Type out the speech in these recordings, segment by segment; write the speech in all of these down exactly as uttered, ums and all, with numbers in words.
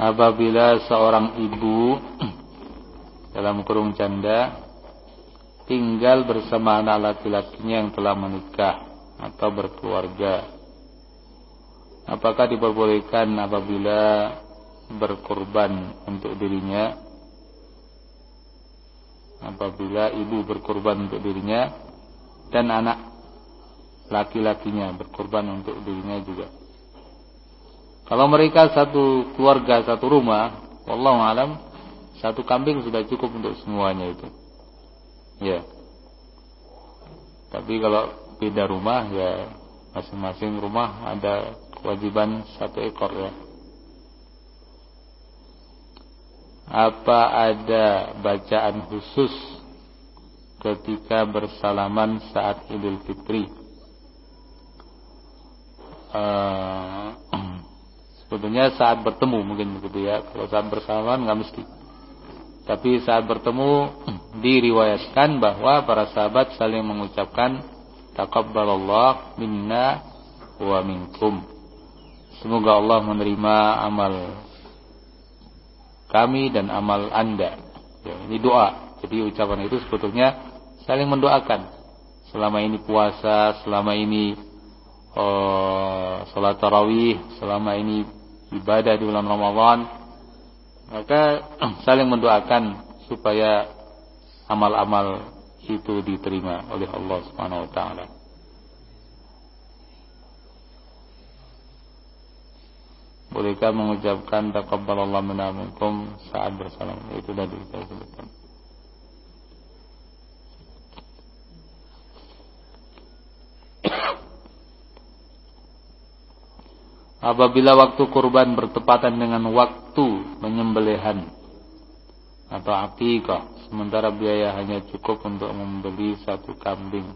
apabila seorang ibu dalam kurung janda tinggal bersama anak laki-lakinya yang telah menikah atau berkeluarga, apakah diperbolehkan apabila berkorban untuk dirinya, apabila ibu berkorban untuk dirinya dan anak laki-lakinya berkorban untuk dirinya juga? Kalau mereka satu keluarga, satu rumah, wallahu alam, satu kambing sudah cukup untuk semuanya itu. Ya. Tapi kalau beda rumah, ya masing-masing rumah ada kewajiban satu ekor ya. Apa ada bacaan khusus ketika bersalaman saat Idul Fitri? Uh, Sebetulnya saat bertemu mungkin begitu ya. Kalau saat bersalaman nggak mesti. Tapi saat bertemu diriwayatkan bahwa para sahabat saling mengucapkan taqabbalallahu minna wa minkum. Semoga Allah menerima amal kami dan amal Anda. Ya, ini doa. Jadi ucapan itu sebetulnya saling mendoakan. Selama ini puasa, selama ini oh, salat tarawih, selama ini ibadah di bulan Ramadan, maka saling mendoakan supaya amal-amal itu diterima oleh Allah Subhanahu wa taala. Bolehkah mengucapkan taqabbalallahu minna wa minkum saat bersalam? Itu tadi saya sebutkan. Apabila waktu kurban bertepatan dengan waktu penyembelihan atau akikah, sementara biaya hanya cukup untuk membeli satu kambing,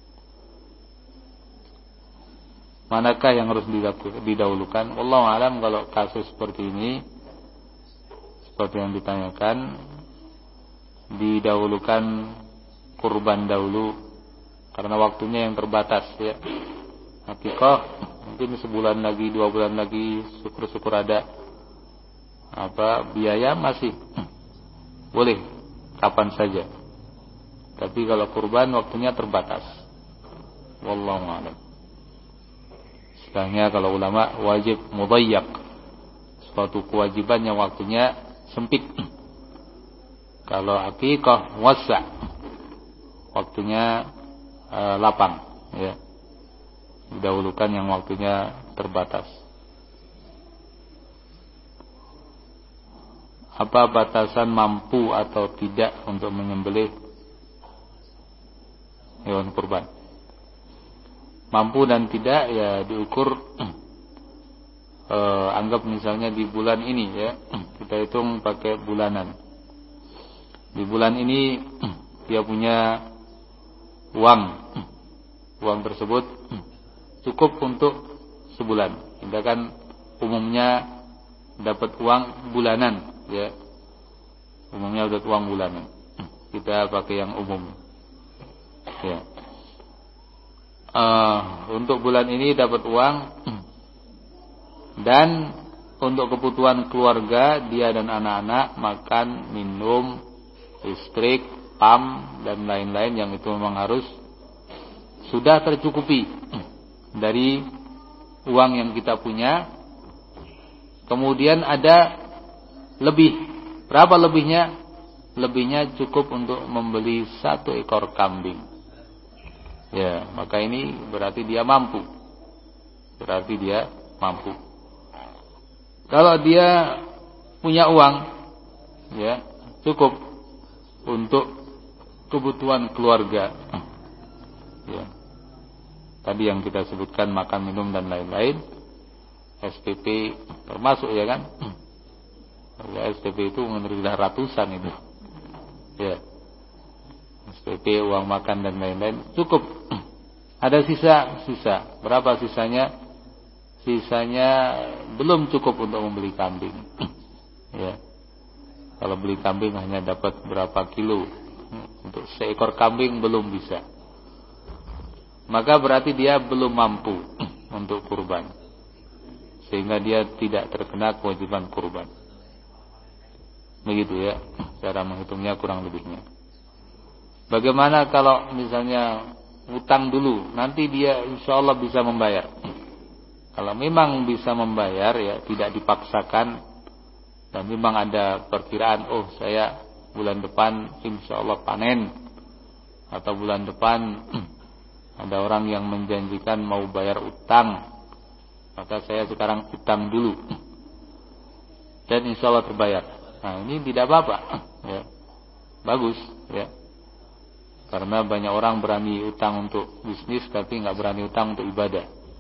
manakah yang harus didahulukan? Wallahu alam, kalau kasus seperti ini, seperti yang ditanyakan, didahulukan kurban dahulu karena waktunya yang terbatas ya. Akikah mungkin sebulan lagi, dua bulan lagi, syukur-syukur ada apa biaya masih boleh kapan saja. Tapi kalau kurban waktunya terbatas. Wallahu a'lam. Istilahnya kalau ulama wajib mudayyak, suatu kewajiban yang waktunya sempit. Kalau akikah wasa', waktunya uh, lapang ya. Didahulukan yang waktunya terbatas. Apa batasan mampu atau tidak untuk menyembelih hewan kurban? Mampu dan tidak ya diukur eh, anggap misalnya di bulan ini ya, kita hitung pakai bulanan. Di bulan ini dia punya uang, uang tersebut cukup untuk sebulan. Kita kan umumnya dapat uang bulanan ya. Umumnya dapat uang bulanan. Kita pakai yang umum. Ya. Uh, untuk bulan ini dapat uang dan untuk kebutuhan keluarga dia dan anak-anak, makan, minum, listrik, pam dan lain-lain yang itu memang harus sudah tercukupi dari uang yang kita punya. Kemudian ada lebih. Berapa lebihnya? Lebihnya cukup untuk membeli satu ekor kambing. Ya, maka ini berarti dia mampu. Berarti dia mampu. Kalau dia punya uang, ya, cukup untuk kebutuhan keluarga. Ya. Tadi yang kita sebutkan makan, minum dan lain-lain, S P P termasuk ya kan? Ya, S P P itu menerima ratusan itu. Ya. S P P, uang makan dan lain-lain cukup. Ada sisa, sisa. Berapa sisanya? Sisanya belum cukup untuk membeli kambing. Ya. Kalau beli kambing hanya dapat berapa kilo. Untuk seekor kambing belum bisa. Maka berarti dia belum mampu untuk kurban, sehingga dia tidak terkena kewajiban kurban. Begitu ya, cara menghitungnya kurang lebihnya. Bagaimana kalau misalnya utang dulu, nanti dia insya Allah bisa membayar. Kalau memang bisa membayar ya tidak dipaksakan, dan memang ada perkiraan, oh saya bulan depan insya Allah panen, atau bulan depan ada orang yang menjanjikan mau bayar utang, maka saya sekarang utang dulu dan insya Allah terbayar. Nah ini tidak apa-apa ya. Bagus ya. Karena banyak orang berani utang untuk bisnis tapi nggak berani utang untuk ibadah.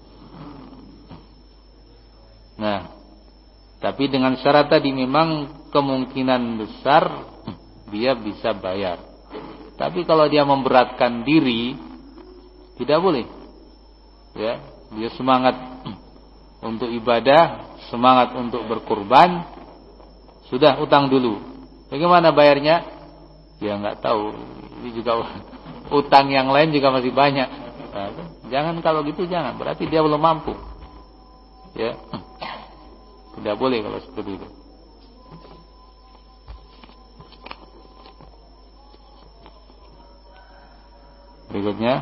Nah, tapi dengan syarat tadi memang kemungkinan besar dia bisa bayar. Tapi kalau dia memberatkan diri, tidak boleh. Ya, dia semangat untuk ibadah, semangat untuk berkurban, sudah utang dulu. Bagaimana bayarnya? Ya nggak tahu. Ini juga utang yang lain juga masih banyak. Nah, jangan kalau gitu jangan. Berarti dia belum mampu. Ya, tidak boleh kalau seperti itu. Berikutnya,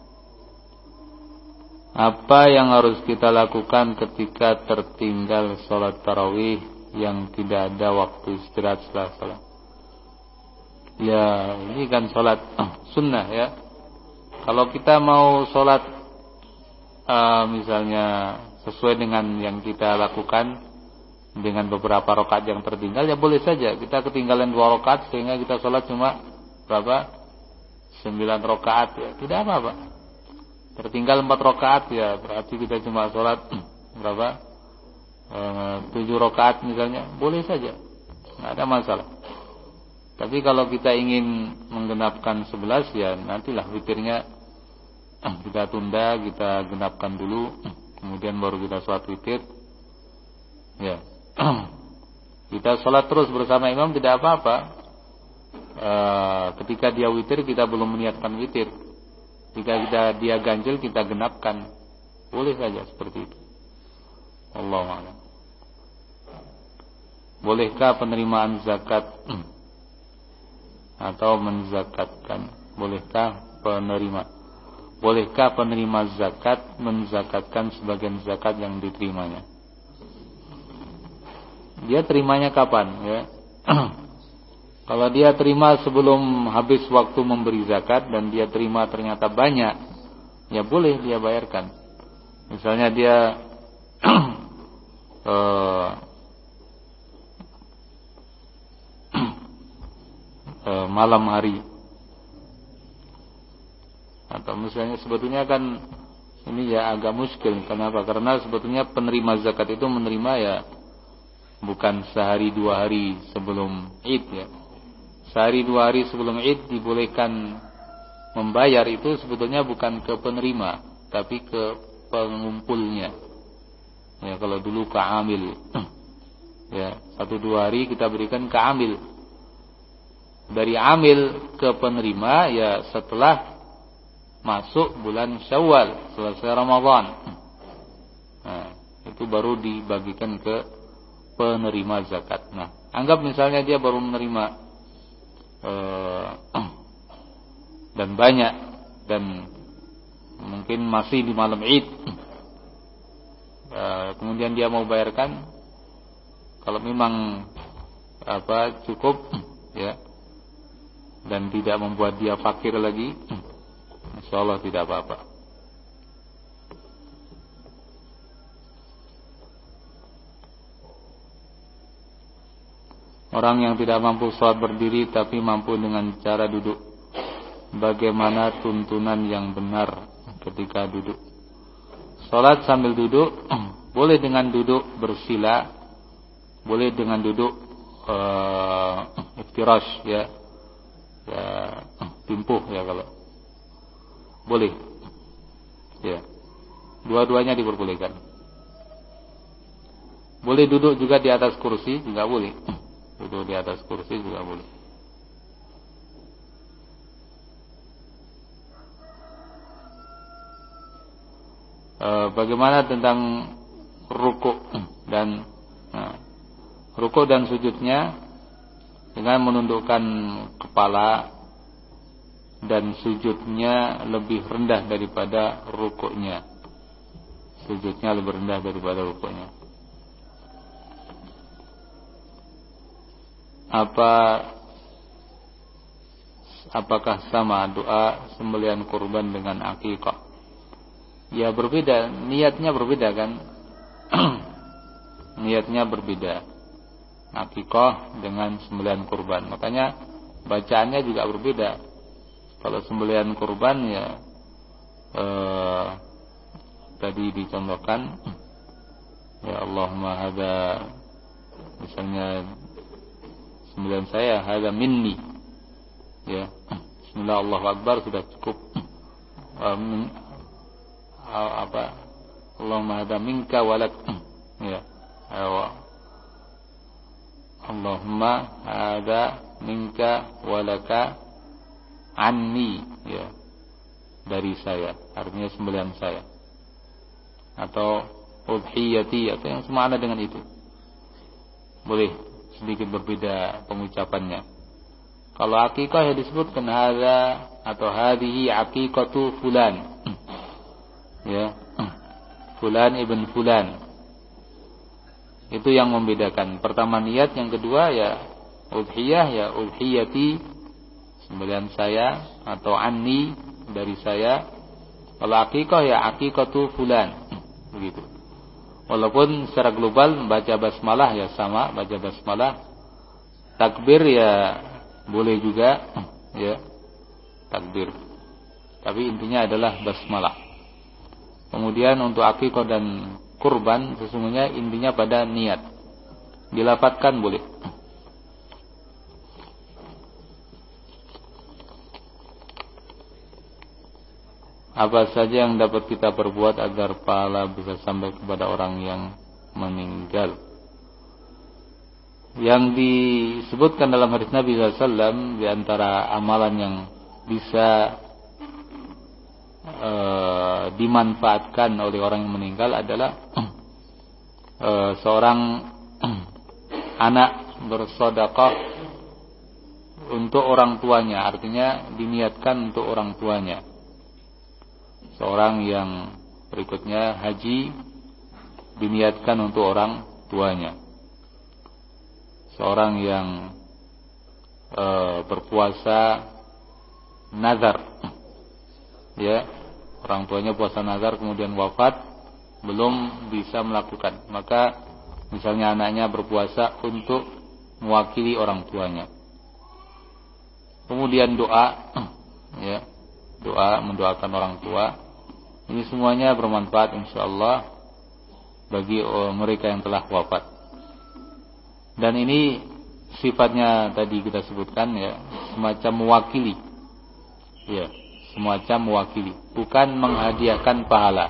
apa yang harus kita lakukan ketika tertinggal sholat tarawih yang tidak ada waktu istirahat setelah sholat? Ya, ini kan sholat sunnah ya. Kalau kita mau sholat uh, misalnya sesuai dengan yang kita lakukan dengan beberapa rakaat yang tertinggal, ya boleh saja. Kita ketinggalan dua rakaat sehingga kita sholat cuma berapa? Sembilan rakaat ya, tidak apa-apa. Tertinggal empat rakaat ya, berarti kita cuma sholat berapa? Uh, tujuh rakaat misalnya, boleh saja, nggak ada masalah. Tapi kalau kita ingin menggenapkan sebelas ya nantilah witirnya kita tunda, kita genapkan dulu, kemudian baru kita sholat witir. Ya, kita sholat terus bersama imam tidak apa-apa. E, ketika dia witir kita belum meniatkan witir. Jika kita dia ganjil kita genapkan, boleh saja seperti itu. Wallahu a'lam. Bolehkah penerimaan zakat atau menzakatkan? Bolehkah penerima Bolehkah penerima zakat menzakatkan sebagian zakat yang diterimanya? Dia terimanya kapan ya? Kalau dia terima sebelum habis waktu memberi zakat dan dia terima ternyata banyak, ya boleh dia bayarkan. Misalnya dia uh, uh, malam hari, atau misalnya sebetulnya kan ini ya agak muskil. Kenapa? Karena sebetulnya penerima zakat itu menerima ya bukan sehari dua hari sebelum Id ya. Sehari dua hari sebelum Id dibolehkan membayar itu sebetulnya bukan ke penerima tapi ke pengumpulnya. Ya kalau dulu ke amil. Ya, satu dua hari kita berikan ke amil. Dari amil ke penerima ya setelah masuk bulan Syawal, selesai Ramadan. Nah, itu baru dibagikan ke penerima zakat. Nah, anggap misalnya dia baru menerima eh, dan banyak dan mungkin masih di malam Id. Eh, kemudian dia mau bayarkan, kalau memang apa cukup ya dan tidak membuat dia fakir lagi, insyaallah tidak apa-apa. Orang yang tidak mampu sholat berdiri tapi mampu dengan cara duduk, bagaimana tuntunan yang benar ketika duduk? Sholat sambil duduk boleh dengan duduk bersila, boleh dengan duduk uh, iftirash ya, ya timpuh ya kalau boleh, ya, dua-duanya diperbolehkan. Boleh duduk juga di atas kursi, juga boleh. Duduk di atas kursi juga boleh. E, bagaimana tentang rukuk dan nah, rukuk dan sujudnya? dengan menundukkan kepala dan sujudnya lebih rendah daripada rukuknya. Sujudnya lebih rendah daripada rukuknya. Apa apakah sama doa sembelihan kurban dengan akikah? Ya berbeda, niatnya berbeda kan? Niatnya berbeda. Akikah dengan sembelihan kurban. Makanya bacaannya juga berbeda. Kalau sembelihan kurban ya eh, tadi dicontohkan ya Allahumma hadza, misalnya sembelihan saya hadza minni, ya bismillah Allahu akbar sudah cukup. um, apa Allahumma hadza minka walak, ya Allahumma hadza minka walaka anni, ya dari saya, artinya sembelihan saya, atau udhiyati atau yang semakna dengan itu. Boleh sedikit berbeda pengucapannya. Kalau akikah ya disebutkan hadza atau hadhihi aqiqatu fulan, ya fulan ibn fulan. Itu yang membedakan. Pertama niat, yang kedua ya udhiyah, ya udhiyati sembelihan saya, atau anni dari saya. Kalau akikah ya aqiqatu fulan, begitu. Walaupun secara global membaca basmalah ya sama, baca basmalah. Takbir ya boleh juga, ya takbir. Tapi intinya adalah basmalah. Kemudian untuk akikah dan kurban sesungguhnya intinya pada niat. Dilafadzkan boleh. Apa saja yang dapat kita perbuat agar pahala bisa sampai kepada orang yang meninggal? Yang disebutkan dalam hadis Nabi sallallahu alaihi wasallam di antara amalan yang bisa e, dimanfaatkan oleh orang yang meninggal adalah e, seorang anak bersedekah untuk orang tuanya, artinya diniatkan untuk orang tuanya. Seorang yang berikutnya haji diniatkan untuk orang tuanya. Seorang yang e, berpuasa nazar, ya, orang tuanya puasa nazar kemudian wafat belum bisa melakukan, maka misalnya anaknya berpuasa untuk mewakili orang tuanya. Kemudian doa, ya, doa mendoakan orang tua. Ini semuanya bermanfaat insyaallah bagi mereka yang telah wafat. Dan ini sifatnya tadi kita sebutkan ya, semacam mewakili. Ya, semacam mewakili, bukan menghadiahkan pahala.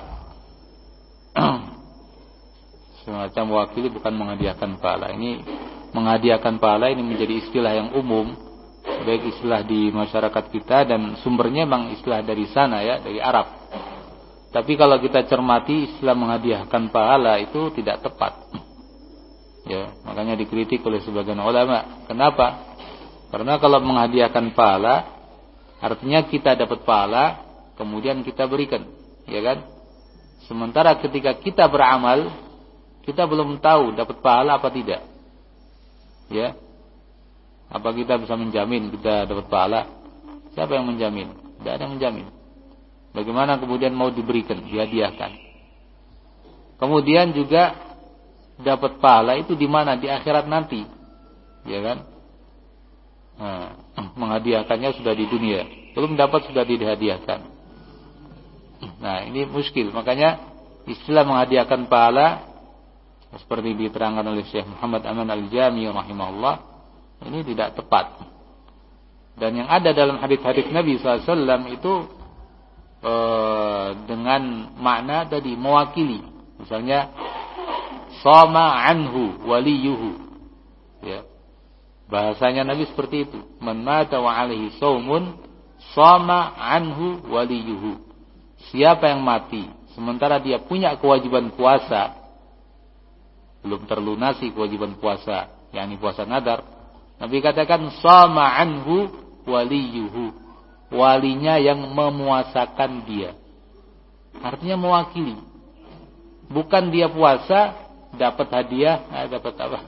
Semacam mewakili bukan menghadiahkan pahala. Ini menghadiahkan pahala ini menjadi istilah yang umum, baik istilah di masyarakat kita dan sumbernya memang istilah dari sana ya, dari Arab. Tapi kalau kita cermati istilah menghadiahkan pahala itu tidak tepat. Ya, makanya dikritik oleh sebagian ulama. Kenapa? Karena kalau menghadiahkan pahala artinya kita dapat pahala kemudian kita berikan, ya kan? Sementara ketika kita beramal kita belum tahu dapat pahala apa tidak. Ya. Apa kita bisa menjamin kita dapat pahala? Siapa yang menjamin? Tidak ada yang menjamin. Bagaimana kemudian mau diberikan, dihadiahkan? Kemudian juga dapat pahala itu di mana? Di akhirat nanti, ya kan? Nah, menghadiahkannya sudah di dunia, belum dapat sudah dihadiahkan. Nah, ini muskil. Makanya istilah menghadiahkan pahala seperti diterangkan oleh Syekh Muhammad Aman Al-Jami rahimahullah, ini tidak tepat. Dan yang ada dalam hadis-hadis Nabi sallallahu alaihi wasallam itu e, dengan makna tadi mewakili. Misalnya sama anhu waliyuhu. Ya. Bahasanya Nabi seperti itu. Man mata wa alaihi saumun sama anhu waliyuhu. Siapa yang mati sementara dia punya kewajiban puasa, belum terlunasi kewajiban puasa, yakni puasa nadar, Nabi katakan sama anhu waliyuhu, walinya yang memuasakan dia. Artinya mewakili. Bukan dia puasa dapat hadiah, nah, dapat apa?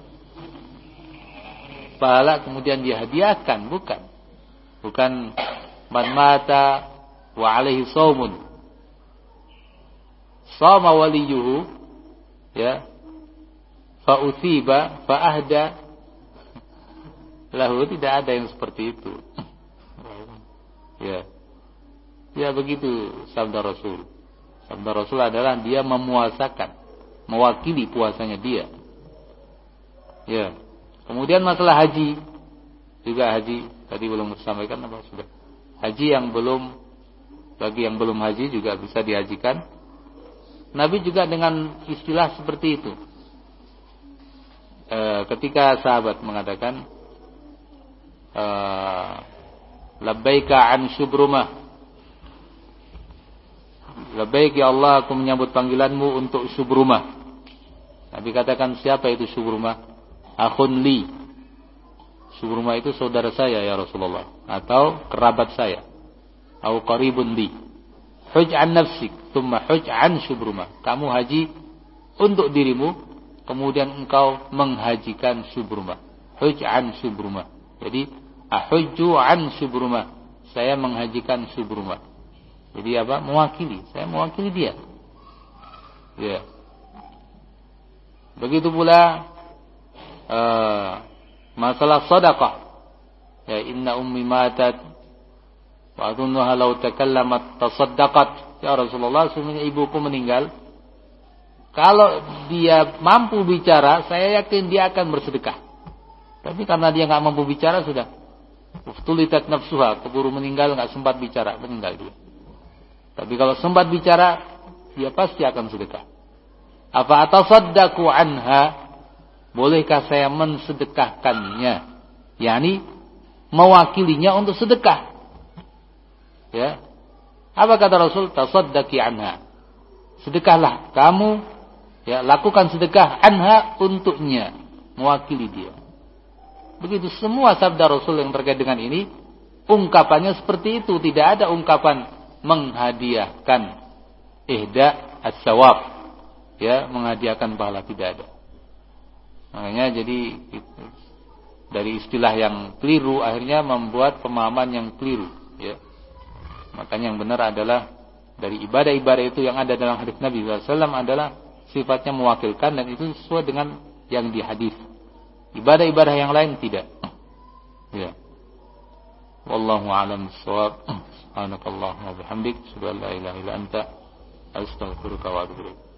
Pahala kemudian dia hadiahkan, bukan. Bukan man mata wa alaihi shaumun. Sama waliyuhu, ya. Fa uthiba fa ahda. Lahu, tidak ada yang seperti itu. Ya. Ya begitu sabda Rasul. Sabda Rasul adalah dia memuasakan, mewakili puasanya dia. Ya. Kemudian masalah haji, juga haji tadi belum disampaikan apa sudah. Haji yang belum, bagi yang belum haji juga bisa dihajikan. Nabi juga dengan istilah seperti itu. E, ketika sahabat mengatakan e, labbaika an syubrumah, labbaik ya Allah, aku menyambut panggilanmu untuk Syubrumah. Nabi katakan, siapa itu Syubrumah? Akhun li. Syubrumah itu saudara saya ya Rasulullah, atau kerabat saya. Au qaribun li. Huj an nafsik, thumma huj an Syubrumah. Kamu haji untuk dirimu, kemudian engkau menghajikan Syubrumah. Huj an Syubrumah. Jadi ahujju an Syubrumah, saya menghajikan Syubrumah. Jadi apa? Mewakili. Saya mewakili dia. Ya. Begitu pula uh, masalah sedekah. Ya, inna ummi matat wa adunnuha law takallamat tasaddaqat. Ya Rasulullah, sesungguhnya ibuku meninggal. Kalau dia mampu bicara, saya yakin dia akan bersedekah. Tapi karena dia enggak mampu bicara, sudah uftulitat nafsuha, keburu meninggal, enggak sempat bicara, meninggal dia. Tapi kalau sempat bicara, dia pasti akan sedekah. Apa atasaddaqu anha? Bolehkah saya mensedekahkannya? Yani mewakilinya untuk sedekah. Ya. Apa kata Rasul? Tasaddaqi anha. Sedekahlah kamu, ya, lakukan sedekah anha untuknya, mewakili dia. Begitu semua sabda Rasul yang terkait dengan ini, ungkapannya seperti itu, tidak ada ungkapan menghadiahkan ihda as-sawab, ya, menghadiahkan pahala, tidak ada. Makanya jadi dari istilah yang keliru akhirnya membuat pemahaman yang keliru, ya. Makanya yang benar adalah dari ibadah-ibadah itu yang ada dalam hadis Nabi sallallahu alaihi wasallam adalah sifatnya mewakilkan, dan itu sesuai dengan yang di hadis. Ibadah-ibadah yang lain tidak. Ya. Wallahu a'lam bissawab. Subhanakallahumma wa bihamdik, asyhadu an la ilaha illa anta, astaghfiruka wa atubu ilaik.